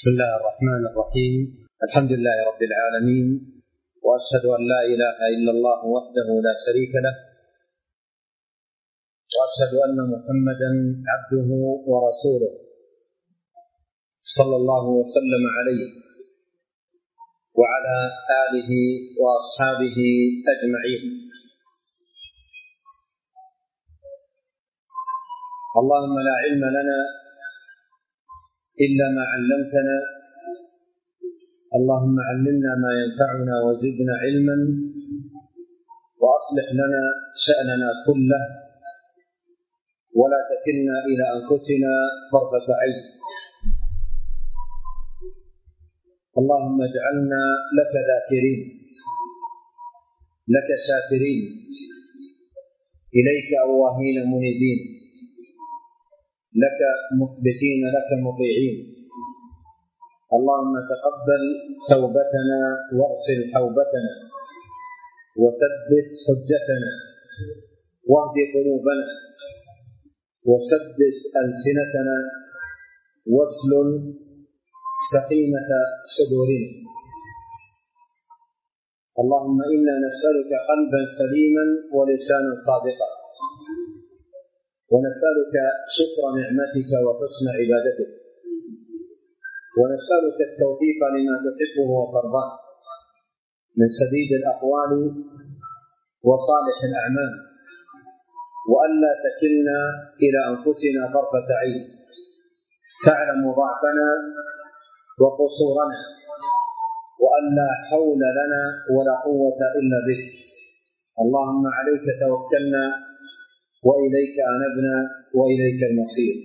بسم الله الرحمن الرحيم. الحمد لله رب العالمين، وأشهد أن لا إله إلا الله وحده لا شريك له، وأشهد أن محمدا عبده ورسوله صلى الله وسلم عليه وعلى آله وأصحابه أجمعين. اللهم لا علم لنا إلا ما علمتنا، اللهم علمنا ما ينفعنا وزدنا علما، وأصلح لنا شأننا كله ولا تكلنا إلى أنفسنا طرفة عين. اللهم اجعلنا لك ذاكرين، لك شاكرين، إليك أواهين منيبين، لك مخبتين، لك مطيعين. اللهم تقبل توبتنا واغسل حوبتنا وثبت حجتنا واهد قلوبنا وثبت ألسنتنا واسلل سخيمة صدورنا. اللهم إنا نسألك قلبا سليما ولسانا صادقا، ونسألك شكر نعمتك وحسن عبادتك، ونسألك التوفيق لما تحبه وترضاه من سديد الأقوال وصالح الأعمال، وألا تكلنا إلى أنفسنا طرفة عين. تعلم ضعفنا وقصورنا، وأن لا حول لنا ولا قوة إلا بك. اللهم عليك توكلنا وإليك أنبنا وإليك المصير.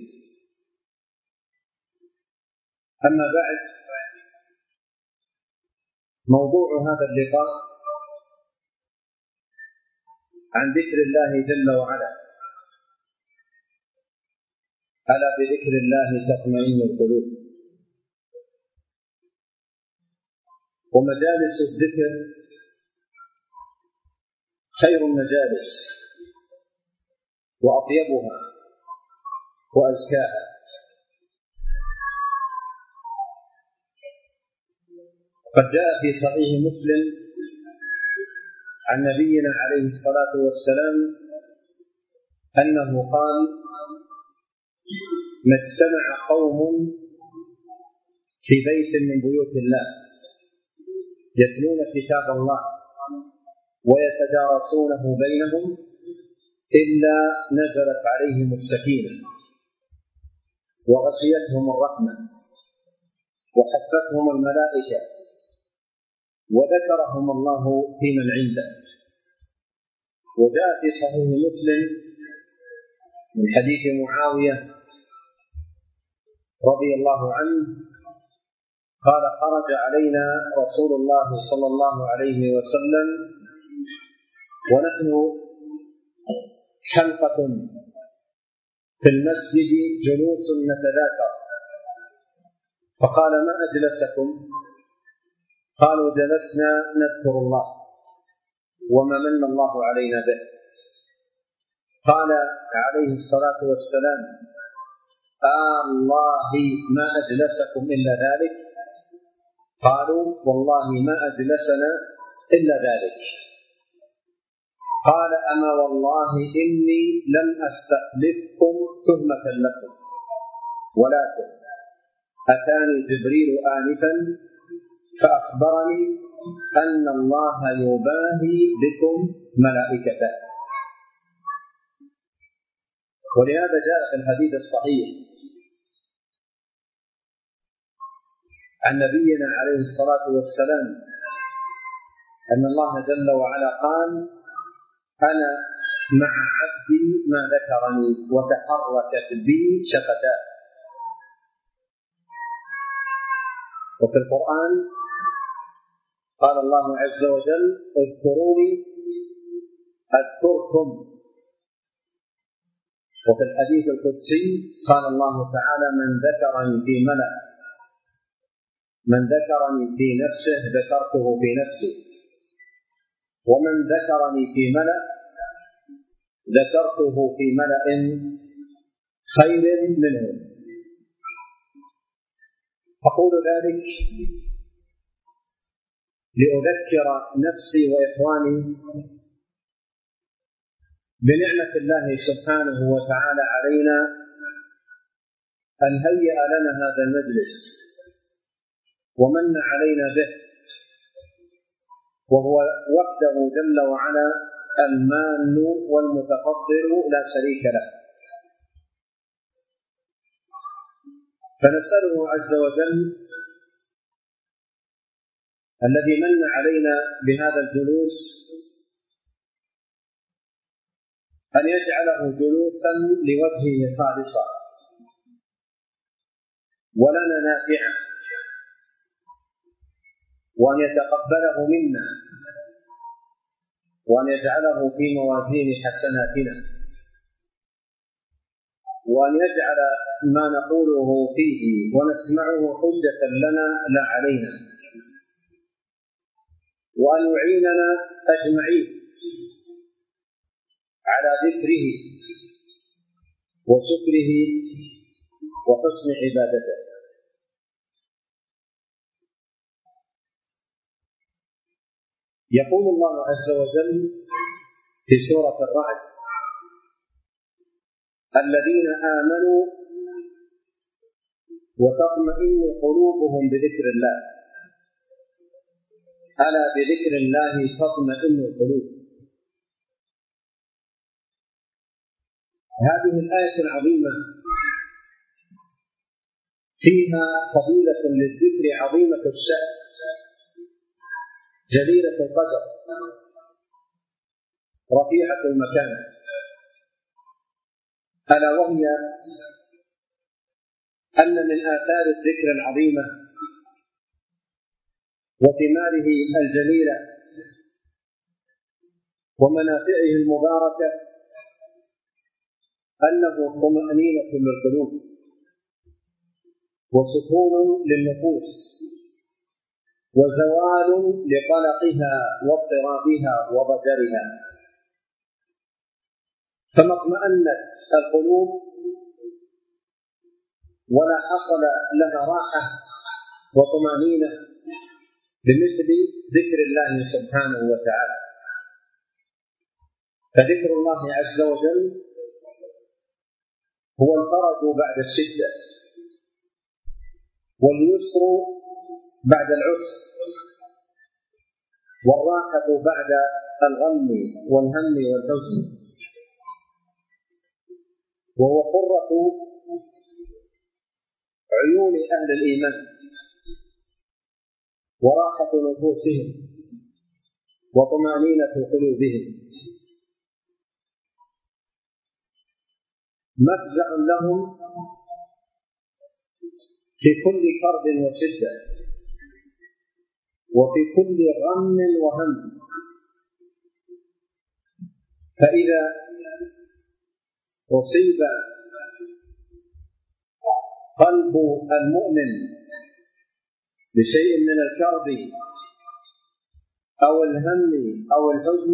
أما بعد، موضوع هذا اللقاء عن ذكر الله جل وعلا. ألا بذكر الله تطمئن القلوب. ومجالس الذكر خير المجالس وأطيبها وأزكاها. قد جاء في صحيح مسلم عن نبينا عليه الصلاة والسلام أنه قال: ما اجتمع قوم في بيت من بيوت الله يتلون كتاب الله ويتدارسونه بينهم إلا نزلت عليهم السكينة وغشيتهم الرحمة وحفتهم الملائكة وذكرهم الله في من عنده. وجاء في صحيح مسلم من حديث معاوية رضي الله عنه قال: خرج علينا رسول الله صلى الله عليه وسلم ونحن حلقة في المسجد جلوس نتذاكر، فقال: ما أجلسكم؟ قالوا: جلسنا نذكر الله وما من الله علينا به. قال عليه الصلاة والسلام: الله ما أجلسكم إلا ذلك؟ قالوا: والله ما أجلسنا إلا ذلك. قال: أما والله إني لم أستخلفكم تهمة لكم، ولكن أتاني جبريل آنفا فأخبرني أن الله يباهي بكم ملائكته. ولهذا جاء في الحديث الصحيح عن نبينا عليه الصلاة والسلام أن الله جل وعلا قال: أنا مع عبدي ما ذكرني وتحركت بي شفتاه. وفي القرآن قال الله عز وجل: اذكروني أذكركم. وفي الحديث القدسي قال الله تعالى: من ذكرني في ملأ، من ذكرني في نفسه ذكرته في نفسي، ومن ذكرني في ملأ ذكرته في ملأ خير منه. أقول ذلك لأذكر نفسي وإخواني بنعمة الله سبحانه وتعالى علينا أن هيأ لنا هذا المجلس ومن علينا به، وهو وحده جل وعلا المان والمتفضل لا شريك له. فنسأله عز وجل الذي من علينا بهذا الجلوس أن يجعله جلوسا لوجهه خالصا ولنا نافعا، وأن يتقبله منا، وأن يجعله في موازين حسناتنا، وأن يجعل ما نقوله فيه ونسمعه حجة لنا لا علينا، وأن يعيننا أجمعين على ذكره وشكره وحسن عبادته. يقول الله عز وجل في سورة الرعد: الذين آمنوا وتطمئن قلوبهم بذكر الله، ألا بذكر الله تطمئن القلوب. هذه الآية العظيمة فيها فضيلة للذكر عظيمة الشأن جليلة القدر رفيعة المكانة، ألا وهي أن من آثار الذكر العظيمة وثماره الجليلة ومنافعه المباركة أنه طمأنينة للقلوب وسكون للنفوس وزوال لقلقها واضطرابها وضجرها. فما اطمأنت القلوب ولا حصل لها راحة وطمأنينة بمثل ذكر الله سبحانه وتعالى. فذكر الله عز وجل هو الفرج بعد الشدة واليسر بعد العسر والراحة بعد الغم والهم والحزن، وهو قرة عيون أهل الإيمان وراحة نفوسهم وطمأنينة قلوبهم، مفزع لهم في كل كرب وشدة وفي كل غم وهم. فإذا أصيب قلب المؤمن بشيء من الكرب أو الهم أو الحزن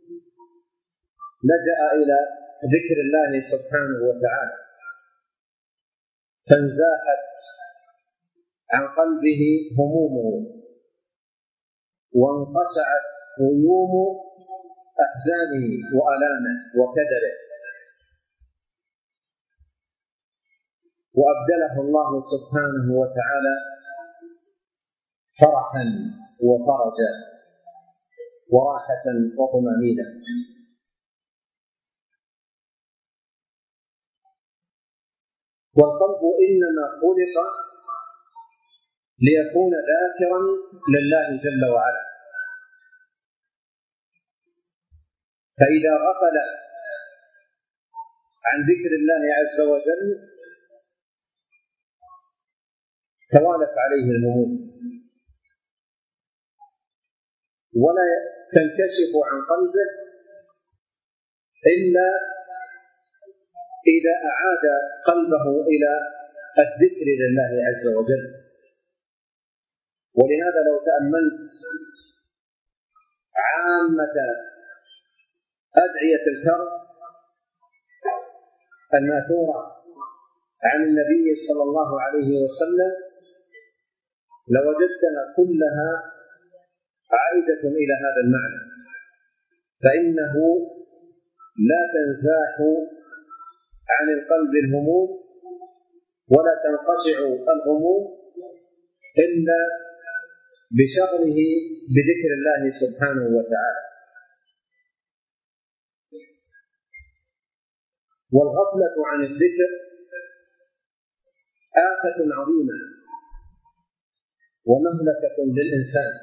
لجأ إلى ذكر الله سبحانه وتعالى، فانزاحت عن قلبه همومه وانقشعت غيوم أحزانه وألامه وكدره، وأبدله الله سبحانه وتعالى فرحا وفرجا وراحة وطمأنينة. والقلب إنما خلق ليكون ذاكرا لله جل وعلا، فإذا غفل عن ذكر الله عز وجل توالت عليه الهموم ولا تنكشف عن قلبه إلا إذا أعاد قلبه إلى الذكر لله عز وجل. ولهذا لو تأملت عامة أدعية الكرب الماثورة عن النبي صلى الله عليه وسلم لوجدتها كلها عائدة إلى هذا المعنى، فإنه لا تنزاح عن القلب الهموم ولا تنقشع الهموم إلا بشغله بذكر الله سبحانه وتعالى. والغفلة عن الذكر آفة عظيمة ومهلكة للإنسان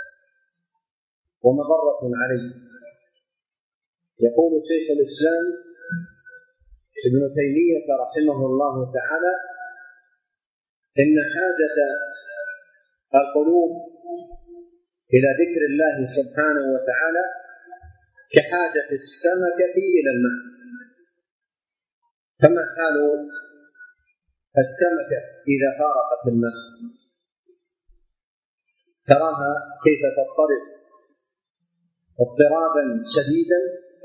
ومضرة عليه. يقول شيخ الإسلام ابن تيمية رحمه الله تعالى: إن حاجة القلوب إلى ذكر الله سبحانه وتعالى كحاجة السمكة إلى الماء. فما حال السمكة إذا فارقت الماء؟ تراها كيف تضطرب اضطرابا شديدا،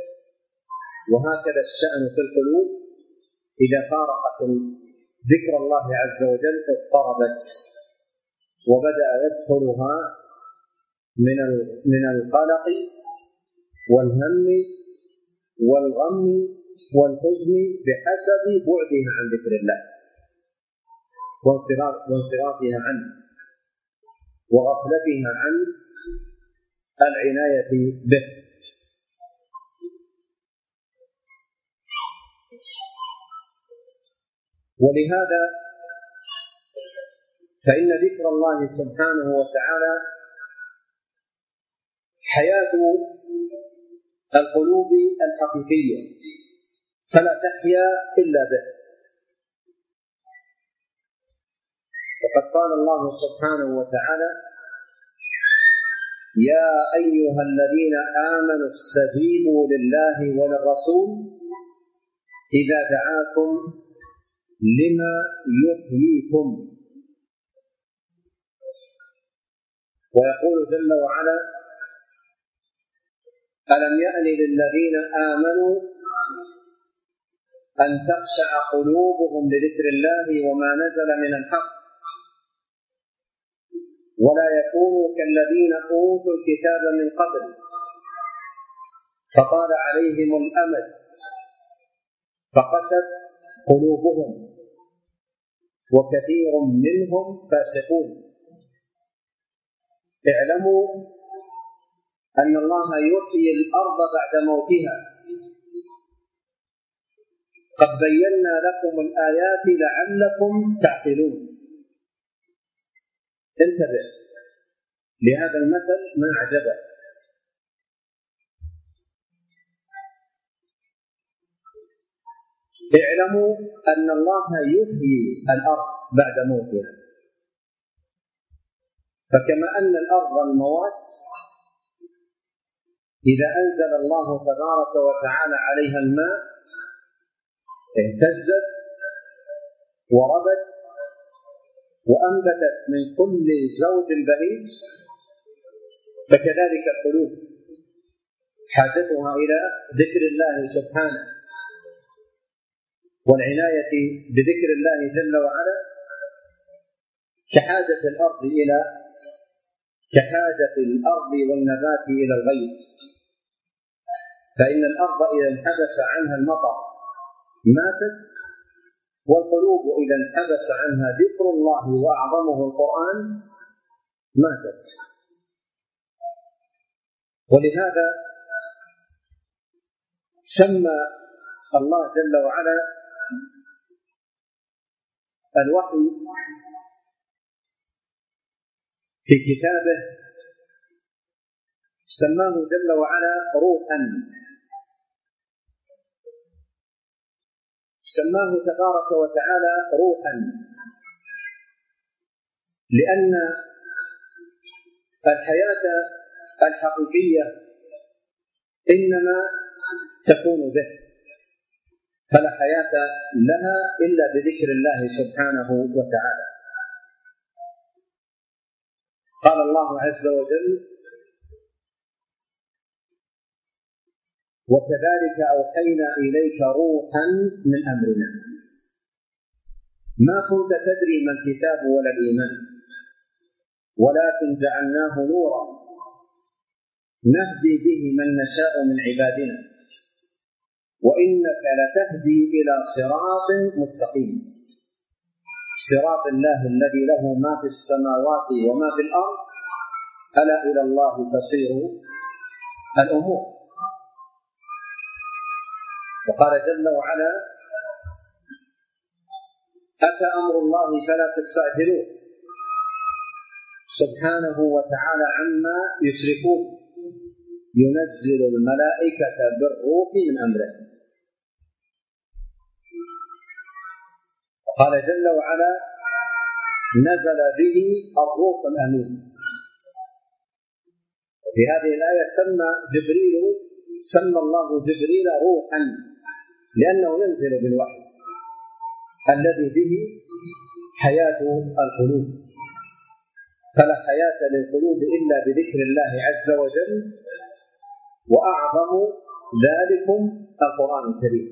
وهكذا الشأن في القلوب إذا فارقت ذكر الله عز وجل اضطربت، وبدأ يدخلها من القلق والهم والغم والحزن بحسب بعدها عن ذكر الله وانصرافها عنه وغفلتها عن العناية به. ولهذا فإن ذكر الله سبحانه وتعالى حياة القلوب الحقيقية، فلا تحيا إلا به. وقد قال الله سبحانه وتعالى: يا أيها الذين آمنوا استجيبوا لله وللرسول إذا دعاكم لما يحييكم. ويقول جل وعلا: ألم يأن للذين آمنوا أن تخشع قلوبهم لذكر الله وما نزل من الحق ولا يكونوا كالذين أوتوا الكتاب من قبل فطال عليهم الأمد فقست قلوبهم وكثير منهم فاسقون. اعلموا أن الله يحيي الأرض بعد موتها، قد بينا لكم الآيات لعلكم تعقلون. انتبه لهذا المثل ما أعجبه. اعلموا أن الله يحيي الأرض بعد موتها، فكما أن الأرض الموات إذا أنزل الله تبارك وتعالى عليها الماء اهتزت وربت وأنبتت من كل زوج بهيج، فكذلك القلوب حاجتها إلى ذكر الله سبحانه والعناية بذكر الله جل وعلا كحاجة الأرض والنبات إلى الغيث. فإن الأرض إذا انحبس عنها المطر ماتت، والقلوب إذا انحبس عنها ذكر الله وأعظمه القرآن ماتت. ولهذا سمى الله جل وعلا الوحي في كتابه، سماه جل وعلا روحا، سماه تبارك وتعالى روحا، لأن الحياة الحقيقية إنما تكون به، فلا حياة لها إلا بذكر الله سبحانه وتعالى. قال الله عز وجل: وكذلك أوحينا إليك روحا من أمرنا ما كنت تدري ما الكتاب ولا الإيمان ولكن جعلناه نورا نهدي به من نشاء من عبادنا وإنك لتهدي إلى صراط مستقيم، صراط الله الذي له ما في السماوات وما في الأرض، ألا إلى الله تصير الأمور. وقال جل وعلا: أتى أمر الله فلا تستعجلوه سبحانه وتعالى عما يشركون، ينزل الملائكة بالروح من أمره. قال جل وعلا: نزل به الروح الأمين. في هذه الآية سمى الله جبريل روحا، لأنه ينزل بالوحي الذي به حياة القلوب، فلا حياة للقلوب إلا بذكر الله عز وجل، وأعظم ذلكم القرآن الكريم،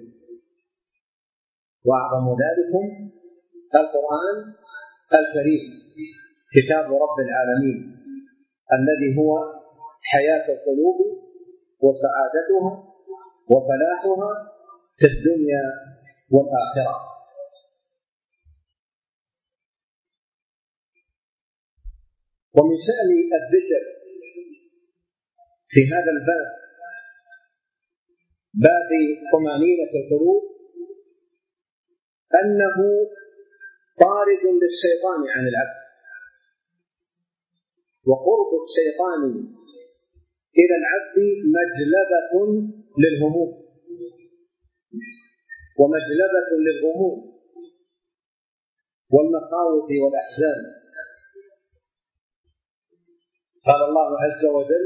وأعظم ذلكم القرآن الكريم كتاب رب العالمين الذي هو حياة القلوب وسعادتها وفلاحها في الدنيا والآخرة. ومن شأن الذكر في هذا الباب، باب طمأنينة القلوب، أنه طارد للشيطان عن العبد، وقرب الشيطان إلى العبد مجلبة للهموم ومجلبة للغموم والمخاوف والأحزان. قال الله عز وجل: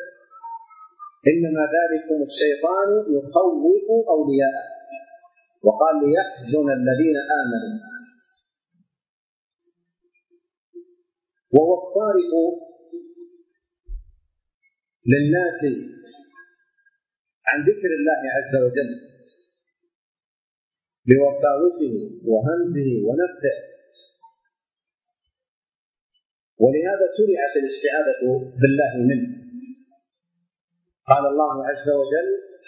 إنما ذلكم الشيطان يخوف أولياءه، وقال: ليحزن الذين آمنوا. وهو الصارف للناس عن ذكر الله عز وجل بوساوسه وهمزه ونفثه. ولهذا شرعت الاستعاذة بالله منه. قال الله عز وجل: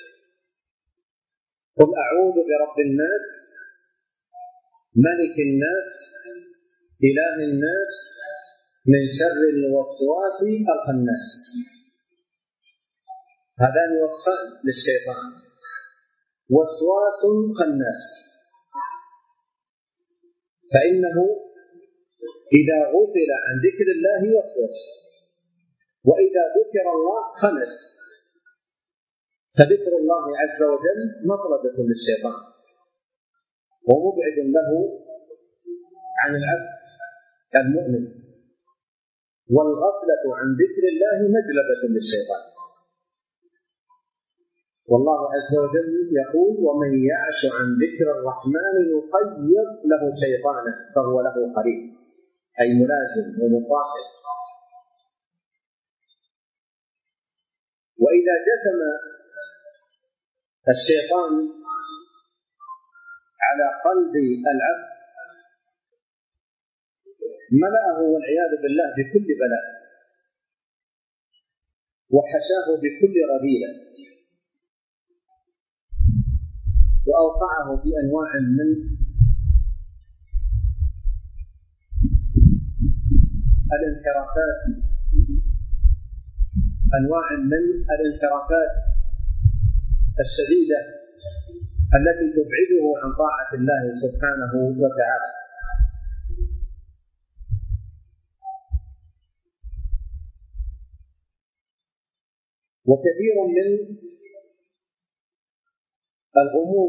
قل أعوذ برب الناس ملك الناس إله الناس من شر الوسواس الخناس. هذان وصفان للشيطان: وسواس خناس، فإنه إذا غفل عن ذكر الله وسوس، وإذا ذكر الله خنس. فذكر الله عز وجل مطردة للشيطان ومبعد له عن العبد المؤمن، والغفلة عن ذكر الله مجلبة للشيطان. والله عز وجل يقول: ومن يعش عن ذكر الرحمن يقيض له شيطانا فهو له قريب، أي ملازم ومصاحب. وإذا جثم الشيطان على قلب العبد ملأه والعياذ بالله بكل بلاء، وحشاه بكل رذيلة، وأوقعه في أنواع من الانحرافات الشديدة التي تبعده عن طاعة الله سبحانه وتعالى. وكثير من الغموم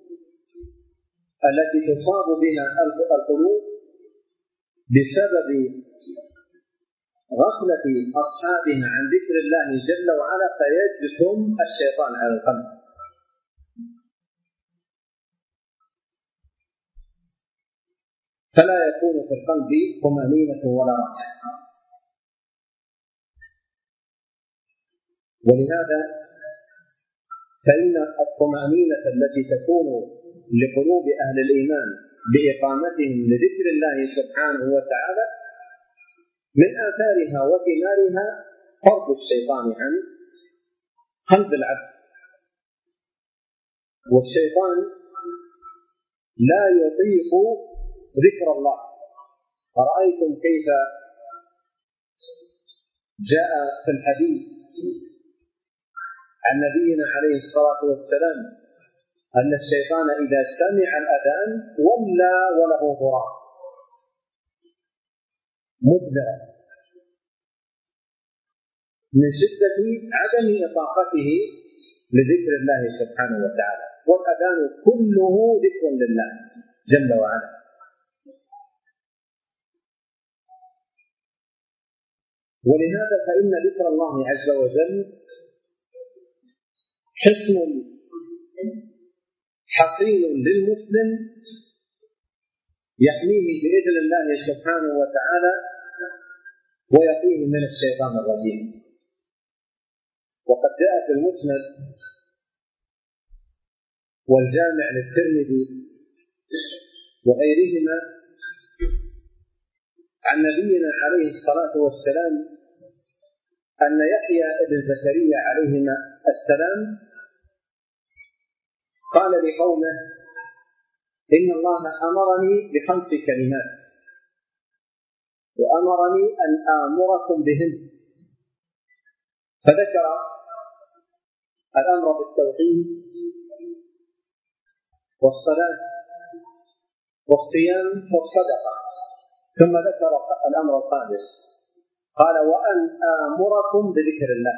التي تصاب بها القلوب بسبب غفلة أصحابها عن ذكر الله جل وعلا، فيجثم الشيطان على القلب. فلا يكون في القلب طمأنينة ولا راحة. ولهذا فإن الطمأنينة التي تكون لقلوب أهل الإيمان بإقامتهم لذكر الله سبحانه وتعالى من آثارها وثمارها طرد الشيطان عن قلب العبد. والشيطان لا يطيق ذكر الله. أرأيتم كيف جاء في الحديث عن نبينا عليه الصلاة والسلام أن الشيطان إذا سمع الأذان ولى وله ضرار مدبرا من شدة عدم إطاقته لذكر الله سبحانه وتعالى. والأذان كله ذكر لله جل وعلا. ولهذا فإن ذكر الله عز وجل حصن حصين للمسلم يحميه بإذن الله سبحانه وتعالى ويقيه من الشيطان الرجيم. وقد جاء في المسند والجامع للترمذي وغيرهما عن نبينا عليه الصلاة والسلام أن يحيى بن زكريا عليهما السلام قال لقومه: إن الله أمرني ب5 كلمات وأمرني أن آمركم بهن. فذكر الأمر بالتوحيد والصلاة والصيام والصدقة، ثم ذكر الأمر الخامس قال: وأن آمركم بذكر الله.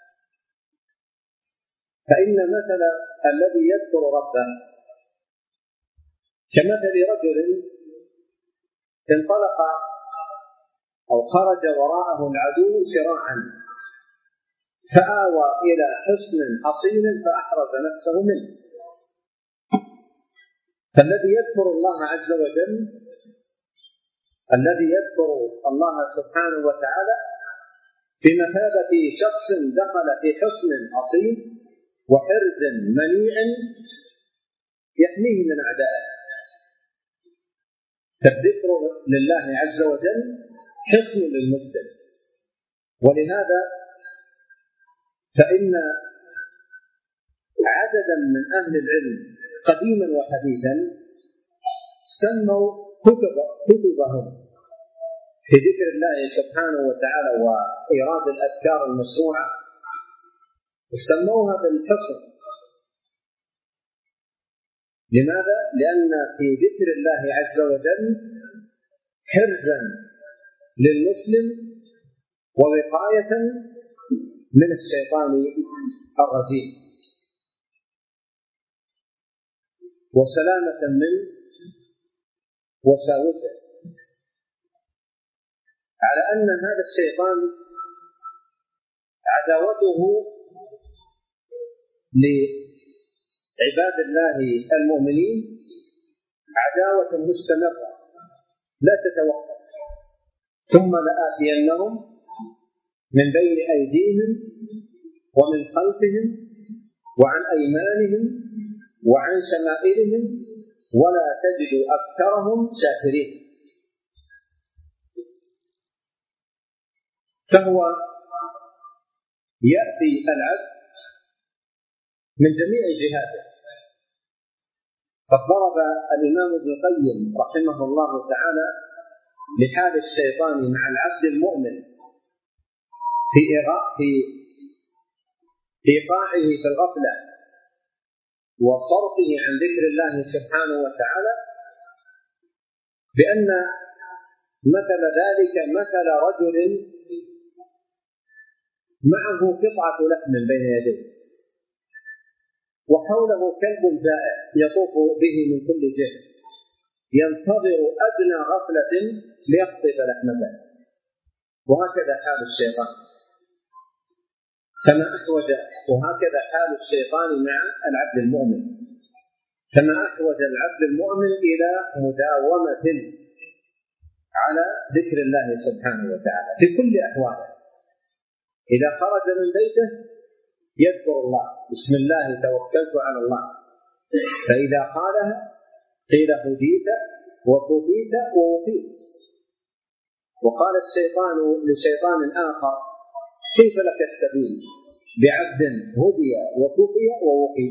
فإن مثل الذي يذكر ربه كمثل رجل انطلق أو خرج وراءه العدو سراعا فآوى إلى حصن حصين فأحرز نفسه منه. فالذي يذكر الله عز وجل، الذي يذكر الله سبحانه وتعالى بمثابة شخص دخل في حصن حصين وحرز منيع يحميه من أعدائه. فالذكر لله عز وجل حصن للمسلم. ولهذا فإن عددا من أهل العلم قديما وحديثا سموا كتبهم في ذكر الله سبحانه وتعالى وإيراد الأذكار المشروعة سموها بالحصن. لماذا؟ لأن في ذكر الله عز وجل حرزا للمسلم ووقاية من الشيطان الرجيم وسلامة من وساوسه. على أن هذا الشيطان عداوته لعباد الله المؤمنين عداوة مستمرة لا تتوقف. ثم لآتينهم من بين أيديهم ومن خلفهم وعن أيمانهم وعن شمائلهم ولا تجد أكثرهم شاكرين. فهو يأتي العبد من جميع جهاته. قد ضرب الإمام ابن القيم رحمه الله تعالى لحال الشيطان مع العبد المؤمن في إيقاعه في الغفلة وصرفه عن ذكر الله سبحانه وتعالى بأن مثل ذلك مثل رجل معه قطعة لحم بين يديه وحوله كلب زائر يطوف به من كل جهة ينتظر أدنى غفلة ليقطف لحمته. وهكذا حال الشيطان وهكذا حال الشيطان مع العبد المؤمن، كما أحوج العبد المؤمن إلى مداومة على ذكر الله سبحانه وتعالى في كل أحواله. إذا خرج من بيته يذكر الله: بسم الله توكلت على الله. فإذا قالها قيل هديت وكفيت ووفيت. وقال الشيطان لشيطان آخر: كيف لك السبيل بعبد هدي وكفي ووقي؟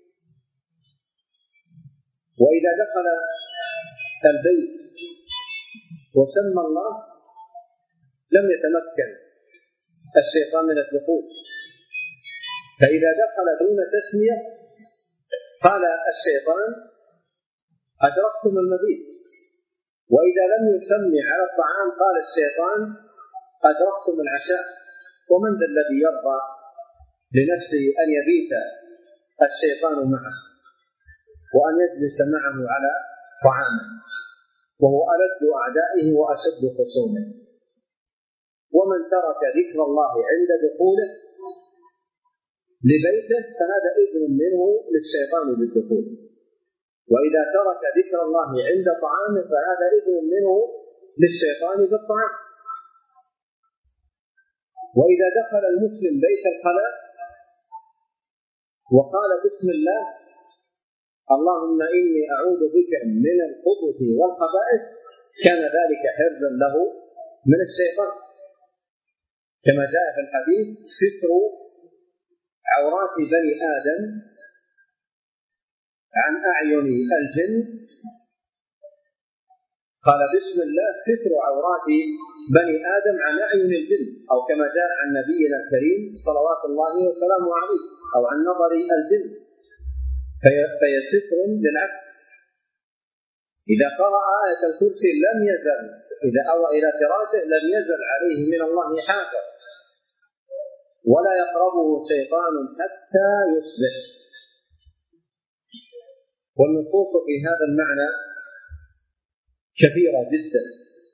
وإذا دخل البيت وسمى الله لم يتمكن الشيطان من الدخول، فإذا دخل دون تسمية قال الشيطان: أدركتم المبيت. وإذا لم يسمي على الطعام قال الشيطان: أدركتم العشاء. ومن ذا الذي يرضى لنفسه أن يبيت الشيطان معه وأن يجلس معه على طعامه وهو ألد أعدائه وأشد خصومه؟ ومن ترك ذكر الله عند دخوله لبيته فهذا إذن منه للشيطان بالدخول، وإذا ترك ذكر الله عند طعامه فهذا إذن منه للشيطان بالطعام. وإذا دخل المسلم بيت الخلاء وقال: بسم الله، اللهم إني أعوذ بك من الخبث والخبائث، كان ذلك حرزا له من الشيطان، كما جاء في الحديث: ستر عورات بني آدم عن أعين الجن. قال: بسم الله ستر عورات بني آدم عن أعين الجن، أو كما جاء عن نبينا الكريم صلوات الله وسلامه عليه، أو عن نظر الجن، فهي ستر للعبد. إذا قرأ آية الكرسي لم يزل، إذا أوى إلى فراشه لم يزل عليه من الله حافظ، ولا يقربه شيطان حتى يصبح. والنصوص في هذا المعنى كثيرة جدا،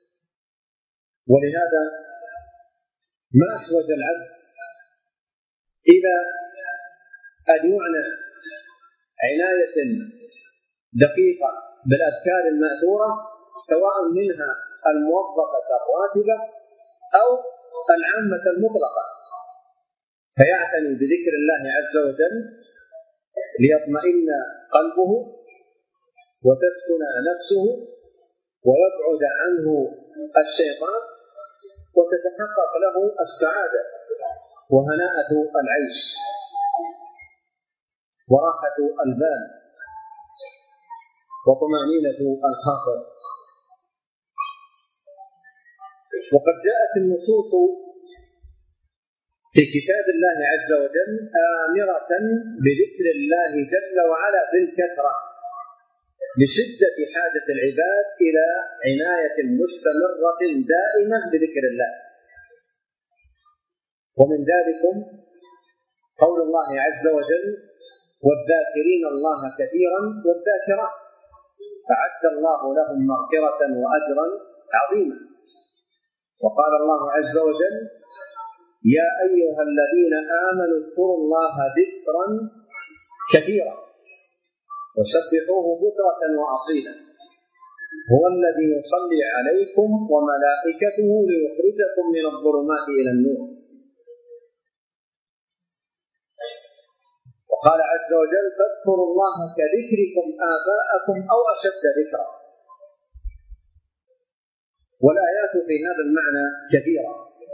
ولهذا ما أحوج العبد إلى أن يعنى عناية دقيقة بالأذكار المأثورة، سواء منها الموظفة الراتبة أو العامة المطلقة، فيعتني بذكر الله عز وجل ليطمئن قلبه وتسكن نفسه ويبعد عنه الشيطان وتتحقق له السعادة وهناءة العيش وراحة البال وطمأنينة الخاطر. وقد جاءت النصوص في كتاب الله عز وجل آمرة بذكر الله جل وعلا بالكثرة لشدة حاجة العباد إلى عناية مستمرة دائمة بذكر الله. ومن ذلك قول الله عز وجل: والذاكرين الله كثيرا والذاكرات أعد الله لهم مغفرة وأجرا عظيما. وقال الله عز وجل: يا أيها الذين آمنوا اذكروا الله ذكرا كثيرا وسبحوه بكرة وأصيلا هو الذي يصلي عليكم وملائكته ليخرجكم من الظلمات إلى النور. وقال عز وجل: فاذكروا الله كذكركم آباءكم أو أشد ذكرا. والآيات في هذا المعنى كثيرة،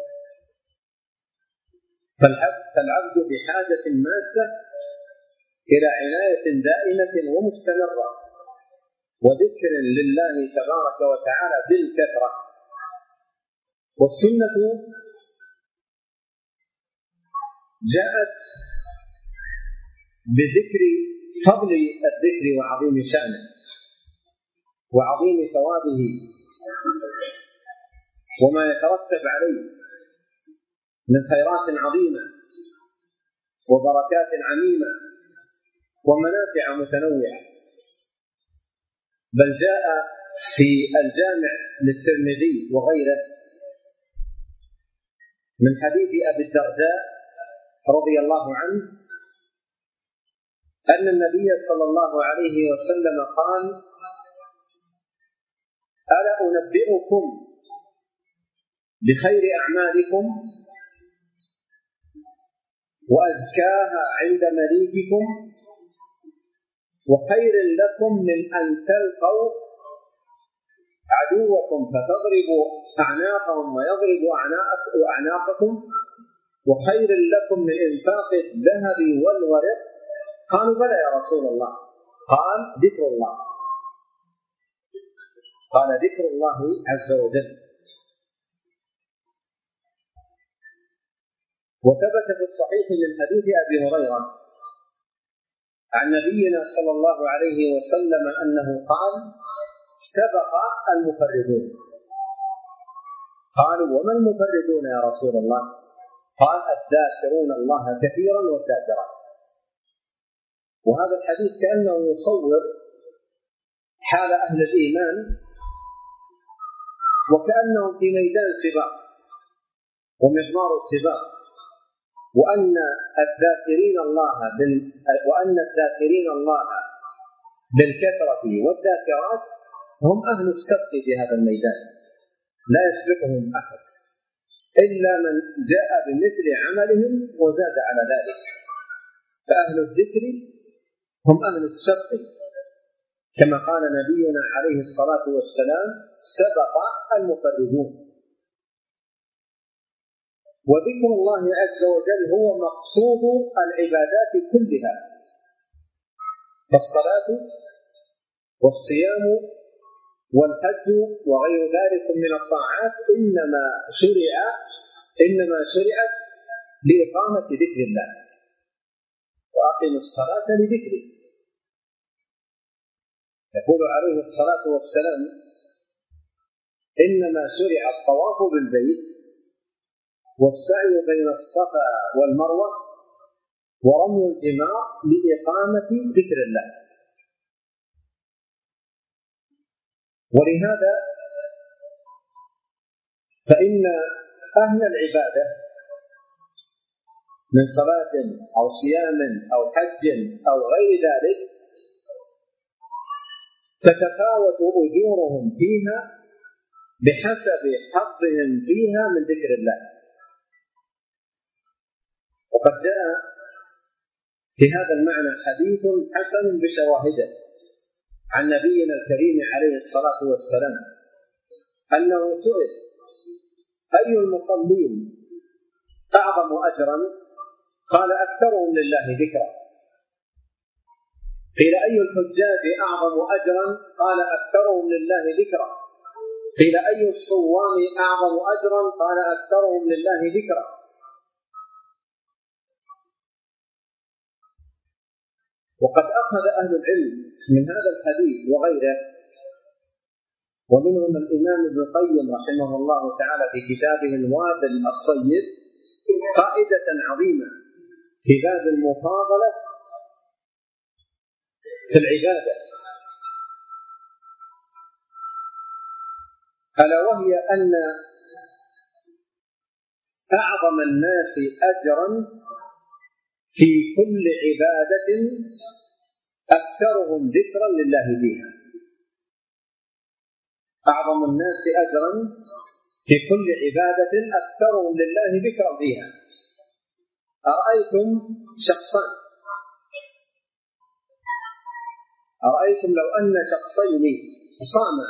فالعبد بحاجة ماسة إلى عناية دائمة ومستمرة وذكر لله تبارك وتعالى بالكثرة. والسنة جاءت بذكر فضل الذكر وعظيم شأنه وعظيم ثوابه وما يترتب عليه من خيرات عظيمة وبركات عميمة ومنافع متنوعة. بل جاء في الجامع للترمذي وغيره من حديث أبي الدرداء رضي الله عنه أن النبي صلى الله عليه وسلم قال: ألا أنبئكم بخير أعمالكم وأزكاها عند مليككم وخير لكم من أن تلقوا عدوكم فتضربوا أعناقهم ويضرب أعناقكم وخير لكم من إنفاق الذهب والورق؟ قالوا بلى يا رسول الله. قال ذكر الله. قال ذكر الله عز وجل. وثبت في الصحيح من حديث أبي هريرة عن نبينا صلى الله عليه وسلم أنه قال سبق المفردون. قالوا وما المفردون يا رسول الله؟ قال الذاكرون الله كثيرا والذاكرات. وهذا الحديث كأنه يصور حال أهل الإيمان وكأنهم في ميدان سباق ومضمار السباق، وأن الذاكرين الله بالكثرة والذاكرات هم أهل السبق في هذا الميدان، لا يسبقهم أحد إلا من جاء بمثل عملهم وزاد على ذلك. فأهل الذكر هم أهل السبق، كما قال نبينا عليه الصلاة والسلام سبق المفردون. وذكر الله عز وجل هو مقصود العبادات كلها، فالصلاة والصيام والحج وغير ذلك من الطاعات إنما شرعت لإقامة ذكر الله، وأقم الصلاة لذكره. يقول عليه الصلاة والسلام إنما شرع الطواف بالبيت والسعي بين الصفا والمروة ورمي الجمار لإقامة ذكر الله. ولهذا فإن أهل العبادة من صلاة أو صيام أو حج أو غير ذلك تتفاوت أجورهم فيها بحسب حظهم فيها من ذكر الله. وقد جاء في هذا المعنى حديث حسن بشواهده عن نبينا الكريم عليه الصلاة والسلام أنه سئل أي المصلين أعظم أجرا؟ قال أكثرهم لله ذكرا. قيل أي الحجاج أعظم أجرا؟ قال أكثرهم لله ذكرا. قيل أي الصوام أعظم أجرا؟ قال أكثرهم لله ذكرا. وقد أخذ أهل العلم من هذا الحديث وغيره، ومنهم الإمام ابن القيم رحمه الله تعالى في كتابه الوابل الصيب، قاعدة عظيمة في باب المفاضلة في العبادة، ألا وهي أن أعظم الناس أجرا في كل عبادة أكثرهم ذكرا لله فيها. أعظم الناس أجرا في كل عبادة أكثرهم لله ذكرا فيها. أرأيتم لو أن شخصين صاما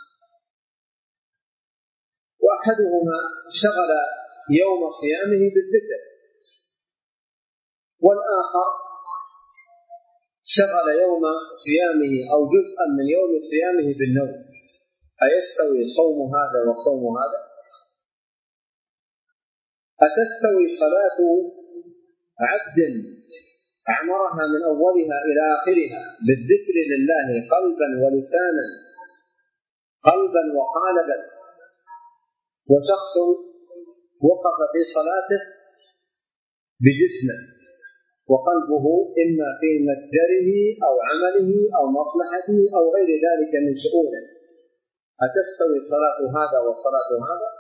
وأحدهما شغل يوم صيامه بالذكر والآخر شغل يوم صيامه أو جزءا من يوم صيامه بالنوم، أيستوي صوم هذا وصوم هذا؟ أتستوي صلاة عبد أعمرها من أولها إلى آخرها بالذكر لله قلبا ولسانا قلبا وقالبا، وشخص وقف في صلاته بجسمه وقلبه إما في متجره أو عمله أو مصلحته أو غير ذلك من شؤونه، أتستوي صلاة هذا وصلاة هذا؟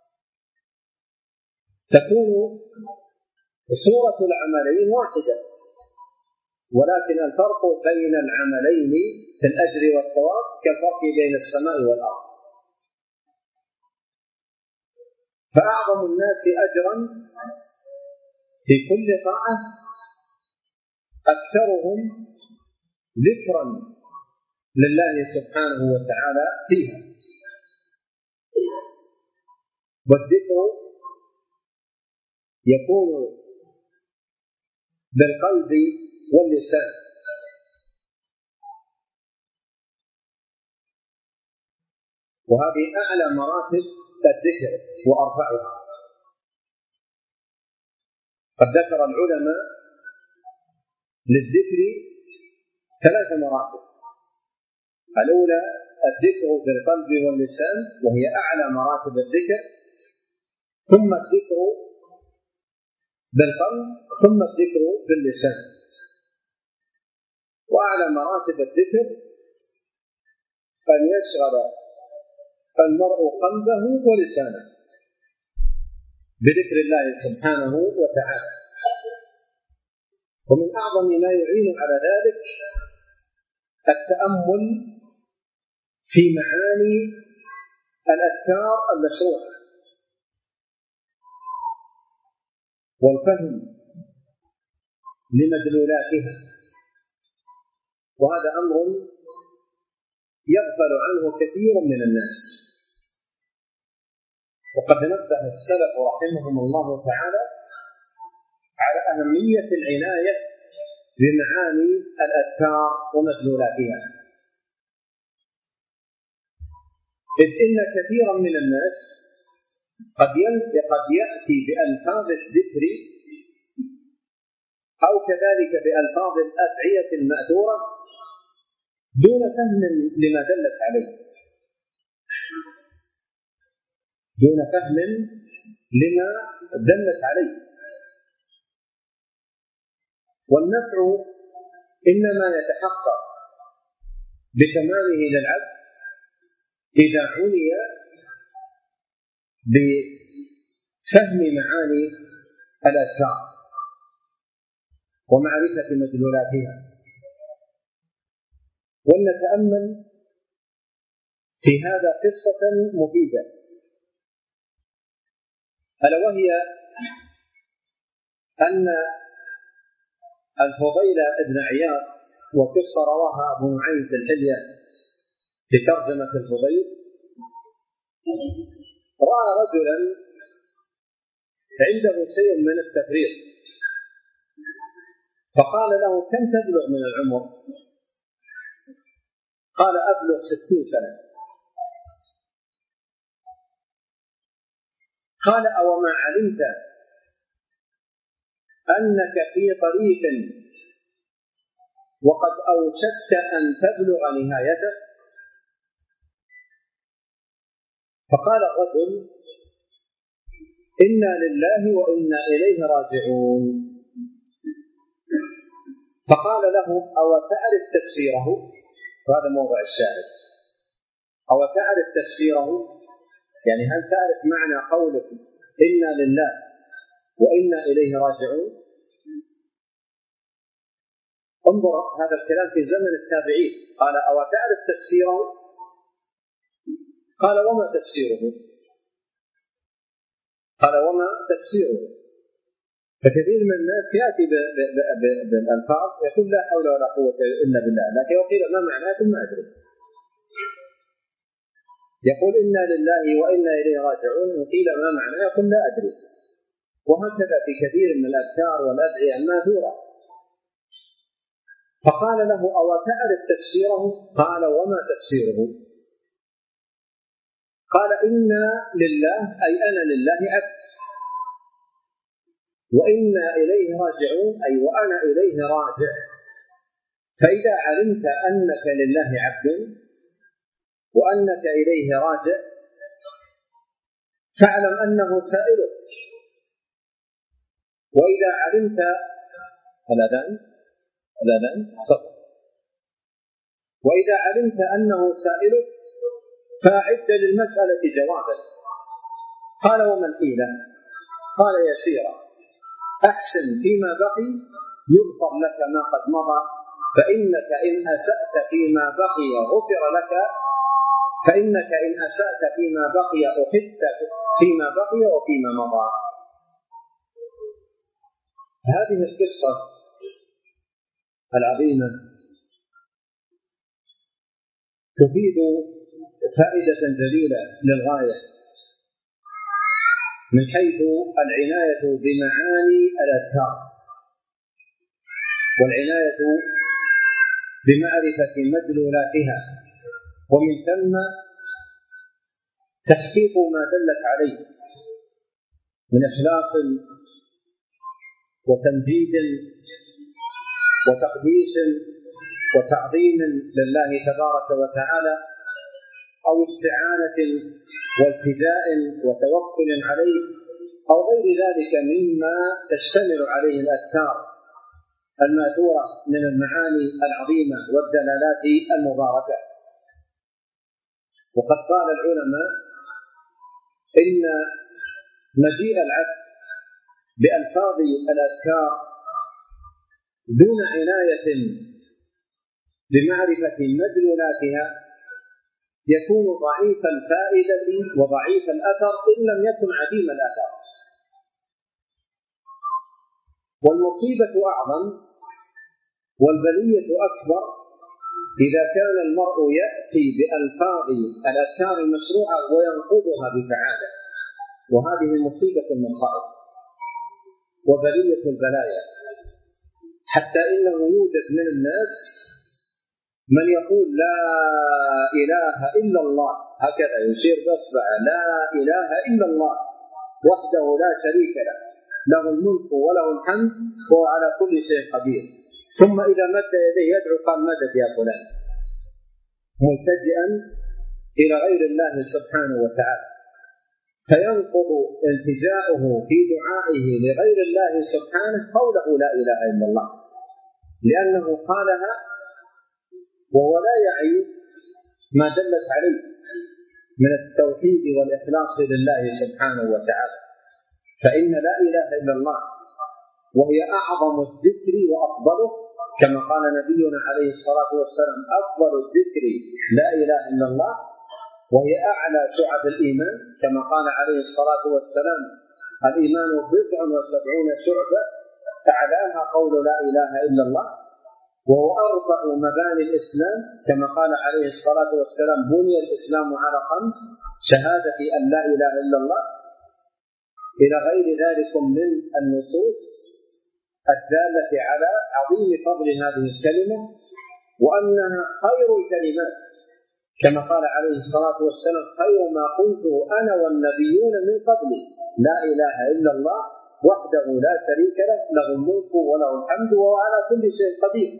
تكون صورة العملين واحدة، ولكن الفرق بين العملين في الأجر والثواب كالفرق بين السماء والأرض. فأعظم الناس أجرا في كل طاعة أكثرهم ذكرا لله سبحانه وتعالى فيها. والذكر يكون بالقلب واللسان، وهذه أعلى مراتب الذكر وأرفعها. قد ذكر العلماء للذكر 3 مراتب: الأولى الذكر بالقلب واللسان وهي أعلى مراتب الذكر، ثم الذكر بالقلب، ثم الذكر باللسان. وأعلى مراتب الذكر أن يشغل المرء قلبه ولسانه بذكر الله سبحانه وتعالى. ومن أعظم ما يعين على ذلك التأمل في معاني الأذكار المشروعة والفهم لمدلولاتها، وهذا أمر يغفل عنه كثير من الناس. وقد نبه السلف رحمهم الله تعالى على أهمية العناية بمعاني الأذكار ومدلولاتها، إذ إن كثيرا من الناس قد يأتي بألفاظ الذكر أو كذلك بألفاظ الأدعية المأثورة دون فهم لما دلت عليه، دون فهم لما دلت عليه. والنفع إنما يتحقق بتمامه للعبد إذا عني بفهم معاني الأذكار ومعرفة مدلولاتها. ولنتأمل في هذا قصة مفيدة، ألا وهي أن الفضيل بن عياض، وقصة رواها أبو نعيم في الحلية بترجمة الفضيل، رأى رجلا عنده شيء من التفريط، فقال له: كم تبلغ من العمر؟ قال: أبلغ 60 سنة. قال: أوما علمت أنك في طريق وقد أوشكت أن تبلغ نهايته؟ فقال الرجل: إنا لله وإنا إليه راجعون. فقال له: أو تعرف تفسيره؟ وهذا موضع الشاهد. أو تعرف تفسيره؟ يعني هل تعرف معنى قولك إنا لله وإنا إليه راجعون؟ انظر هذا الكلام في زمن التابعين. قال: أو تعرف تفسيره؟ قال: وما تفسيره؟ قال: وما تفسيره؟ فكثير من الناس يأتي بالألفاظ يقول لا حول ولا قوة إلا بالله، لكن وقيل ما معناه ما أدري. يقول إنا لله وإنا إليه راجعون، وقيل ما معناه يقول لا أدري. وهكذا في كثير من الأذكار والأدعية الماثورة. فقال له: أو تعرف تفسيره؟ قال: وما تفسيره؟ قال: إنا لله أي أنا لله عبد، وإنا إليه راجعون أي وأنا إليه راجع. فإذا علمت أنك لله عبد وأنك إليه راجع فاعلم أنه سائلك. وإذا علمت الأذان صدق. وإذا علمت أنه سائلك فأعد للمسألة جوابا. قال: وما الحيلة؟ قال: يسيرا، أحسن فيما بقي يغفر لك ما قد مضى، فإنك إن أسأت فيما بقي غفر لك، فإنك إن أسأت فيما بقي أخذت فيما بقي وفيما مضى. هذه القصة العظيمة تفيد فائدة جليلة للغاية، من حيث العناية بمعاني الأذكار والعناية بمعرفة مدلولاتها، ومن ثم تحقيق ما دلت عليه من إخلاص وتمجيد وتقديس وتعظيم لله تبارك وتعالى، أو استعانة والتجاء وتوكل عليه، أو غير ذلك مما تشتمل عليه الأذكار الماثورة من المعاني العظيمة والدلالات المباركة. وقد قال العلماء إن مجيء العبد بألفاظ الأذكار دون عناية بمعرفة مدلولاتها يكون ضعيف الفائدة وضعيف الأثر إن لم يكن عديم الأثر. والمصيبة أعظم والبلية أكبر إذا كان المرء يأتي بألفاظ الأذكار المشروعة وينقضها بفعاله، وهذه مصيبة المصائب وبلية البلايا، حتى إنه يوجد من الناس من يقول لا إله إلا الله، هكذا يشير بإصبعه، لا إله إلا الله وحده لا شريك له، له الملك وله الحمد وهو على كل شيء قدير، ثم إذا مد يديه يدعو قال مدد يا فلان، ملتجئا إلى غير الله سبحانه وتعالى، فينقض التجاؤه في دعائه لغير الله سبحانه قوله لا إله إلا الله، لأنه قالها وهو لا يعي ما دلت عليه من التوحيد والإخلاص لله سبحانه وتعالى. فإن لا إله إلا الله وهي أعظم الذكر وأفضله، كما قال نبينا عليه الصلاة والسلام أفضل الذكر لا إله إلا الله، وهي أعلى شعب الإيمان، كما قال عليه الصلاة والسلام الإيمان 79 شعبة أعلاها قول لا إله إلا الله، وهو أرفع مباني الإسلام، كما قال عليه الصلاة والسلام بني الإسلام على 5: شهادة أن لا إله إلا الله، إلى غير ذلك من النصوص الدالة على عظيم فضل هذه الكلمة وأنها خير الكلمات، كما قال عليه الصلاة والسلام خير ما قلته أنا والنبيون من قبلي لا إله إلا الله وحده لا شريك له، له الملك وله الحمد وهو على كل شيء قدير.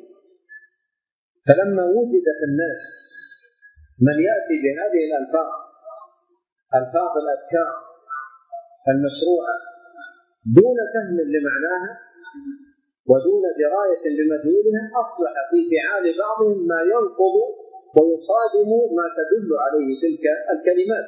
فلما وجد في الناس من يأتي بهذه الألفاظ، ألفاظ الأذكار المشروعة، دون فهم لمعناها ودون دراية بمدلولها، أصلح في فعال بعضهم ما ينقض ويصادم ما تدل عليه تلك الكلمات.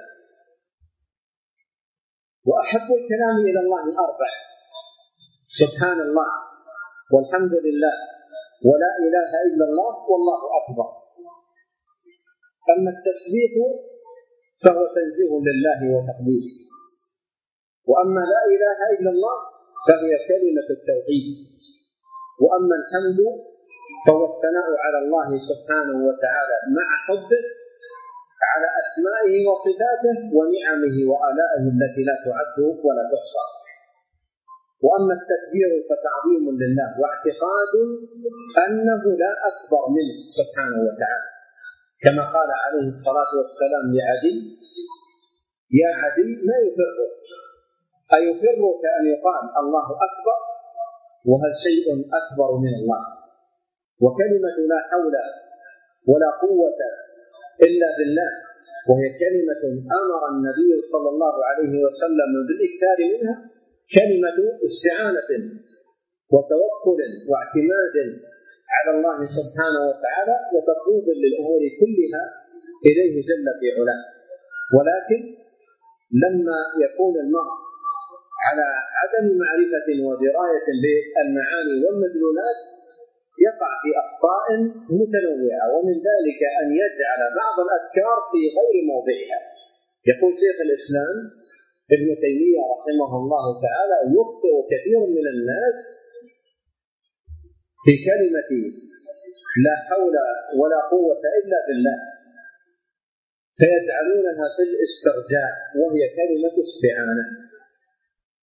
وأحب الكلام إلى الله 4: سبحان الله والحمد لله ولا إله إلا الله والله أكبر. أما التسبيح فهو تنزيه لله وتقديس، وأما لا إله إلا الله فهي كلمة التوحيد، وأما الحمد فهو الثناء على الله سبحانه وتعالى مع حبه على أسمائه وصفاته ونعمه وآلائه التي لا تعد ولا تحصى. وأما التكبير فتعظيم لله واعتقاد أنه لا أكبر منه سبحانه وتعالى، كما قال عليه الصلاة والسلام لعدي: يا عدي ما يفرك، أيفرك أن يقال الله أكبر؟ وهل شيء أكبر من الله؟ وكلمة لا حول ولا قوة إلا بالله، وهي كلمة أمر النبي صلى الله عليه وسلم بالإكثار منها، كلمة استعانة وتوكل واعتماد على الله سبحانه وتعالى وتفويض للأمور كلها إليه جل في علاه. ولكن لما يكون المرء على عدم معرفة ودراية بالمعاني والمدلولات يقع في أخطاء متنوعة، ومن ذلك أن يجعل بعض الأذكار في غير موضعها. يقول شيخ الإسلام ابن تيمية رحمه الله تعالى: يخطئ كثير من الناس في كلمة لا حول ولا قوة إلا بالله، فيجعلونها في الاسترجاع وهي كلمة استعانة،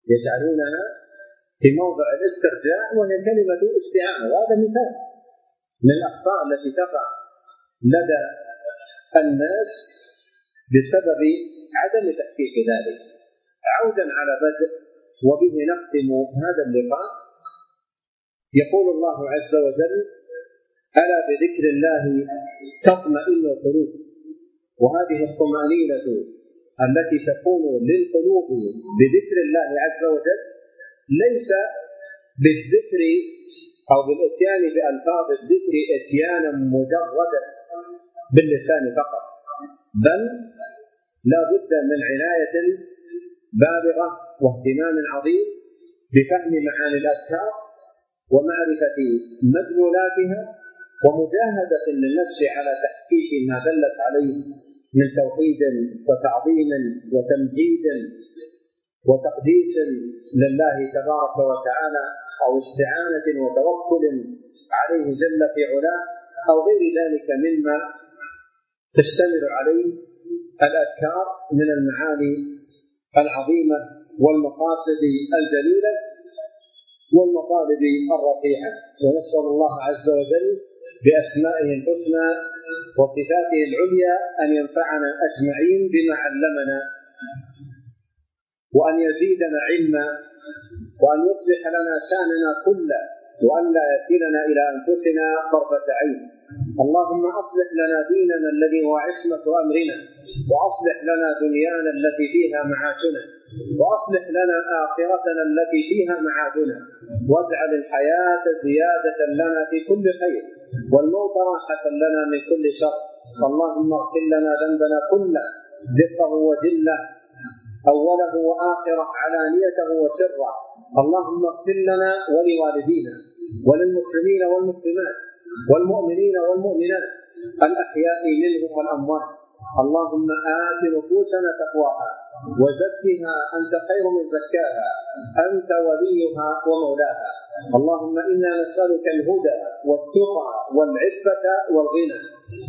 يجعلونها في موضع الاسترجاع وهي كلمة استعانة. وهذا مثال من الأخطاء التي تقع لدى الناس بسبب عدم تحقيق ذلك. عودا على بدء وبه نختم هذا اللقاء، يقول الله عز وجل: ألا بذكر الله تطمئن القلوب. وهذه الطمأنينة التي تكون للقلوب بذكر الله عز وجل ليس بالذكر أو بالإتيان بألفاظ الذكر إتيانا مجردا باللسان فقط، بل لا بد من عناية بالغة واهتمام عظيم بفهم معاني الأذكار ومعرفة مدلولاتها ومجاهدة للنفس على تحقيق ما دلت عليه من توحيد وتعظيم وتمجيد وتقديس لله تبارك وتعالى، أو استعانة وتوكل عليه جل في علاه، أو غير ذلك مما تشتمل عليه الأذكار من المعاني العظيمة والمقاصد الجليلة والمطالب الرفيعة. ونسأل الله عز وجل بأسمائه الحسنى وصفاته العليا أن ينفعنا أجمعين بما علمنا، وأن يزيدنا علما، وأن يصلح لنا شأننا كله، وأن لا يكلنا إلى أنفسنا طرفة عين. اللهم أصلح لنا ديننا الذي هو عصمة أمرنا، وأصلح لنا دنيانا التي فيها معاشنا، وأصلح لنا آخرتنا التي فيها معادنا، واجعل الحياة زيادة لنا في كل خير، والموت راحة لنا من كل شر. اللهم اغفر لنا ذنبنا كله، دقه وجله، أوله وآخره، علانيته وسره. اللهم اغفر لنا ولوالدينا وللمسلمين والمسلمات والمؤمنين والمؤمنات الأحياء منهم والأموات. اللهم آت نفوسنا تقواها وزكها أنت خير من زكاها، أنت وليها ومولاها. اللهم إنا نسألك الهدى والتقى والعفة والغنى.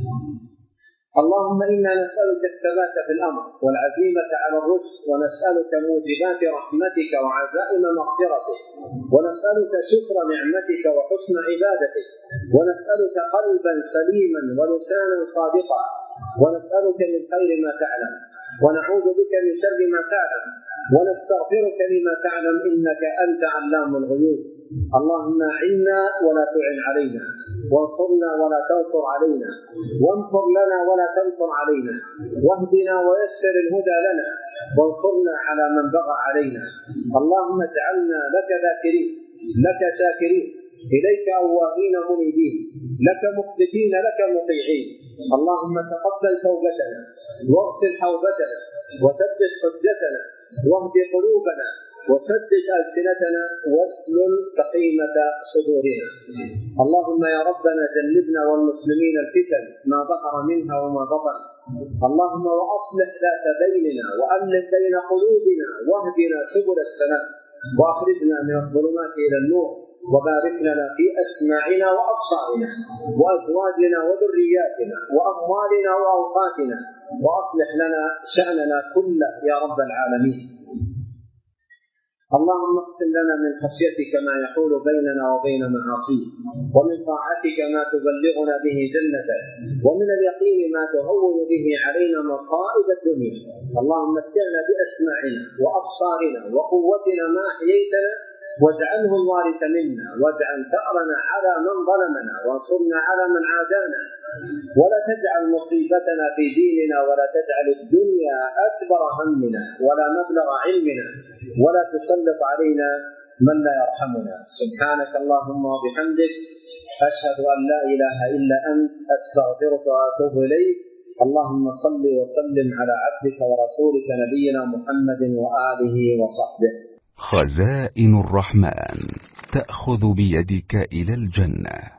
اللهم إنا نسألك الثبات في الأمر والعزيمة على الرشد، ونسألك موجبات رحمتك وعزائم مغفرتك، ونسألك شكر نعمتك وحسن عبادتك، ونسألك قلبا سليما ولسانا صادقا، ونسألك من خير ما تعلم، ونعوذ بك من شر ما تعلم، ونستغفرك لما تعلم، إنك أنت علام الغيوب. اللهم أعنا ولا تعن علينا، وانصرنا ولا تنصر علينا، وانصر لنا ولا تنصر علينا، واهدنا ويسر الهدى لنا، وانصرنا على من بغى علينا. اللهم اجعلنا لك ذاكرين، لك شاكرين، إليك أواهين منيبين، لك مخبتين، لك مطيعين. اللهم تقبل توبتنا، واغسل حوبتنا، وثبت حجتنا، واهد قلوبنا، وسدد ألسنتنا، واسلل سقيمة صدورنا. اللهم يا ربنا جنبنا والمسلمين الفتن ما ظهر منها وما بطن. اللهم وأصلح ذات بيننا، وألف بين قلوبنا، واهدنا سبل السلام، وأخرجنا من الظلمات إلى النور، وبارك لنا في أسماعنا وأبصارنا وأزواجنا وذرياتنا وأموالنا وأوقاتنا، وأصلح لنا شأننا كله يا رب العالمين. اللهم اقسم لنا من خشيتك ما يحول بيننا وبين معاصيك، ومن طاعتك ما تبلغنا به جنتك، ومن اليقين ما تهون به علينا مصائب الدنيا. اللهم متعنا بأسماعنا وأبصارنا وقوتنا ما أحييتنا، واجعله الوارث منا، واجعل ثأرنا على من ظلمنا، وانصرنا على من عادانا، ولا تجعل مصيبتنا في ديننا، ولا تجعل الدنيا أكبر همنا ولا مبلغ علمنا، ولا تسلط علينا من لا يرحمنا. سبحانك اللهم وبحمدك، أشهد أن لا إله إلا أنت، أستغفرك وأتوب إليك. اللهم صل وسلم على عبدك ورسولك نبينا محمد وآله وصحبه. خزائن الرحمن تأخذ بيدك إلى الجنة.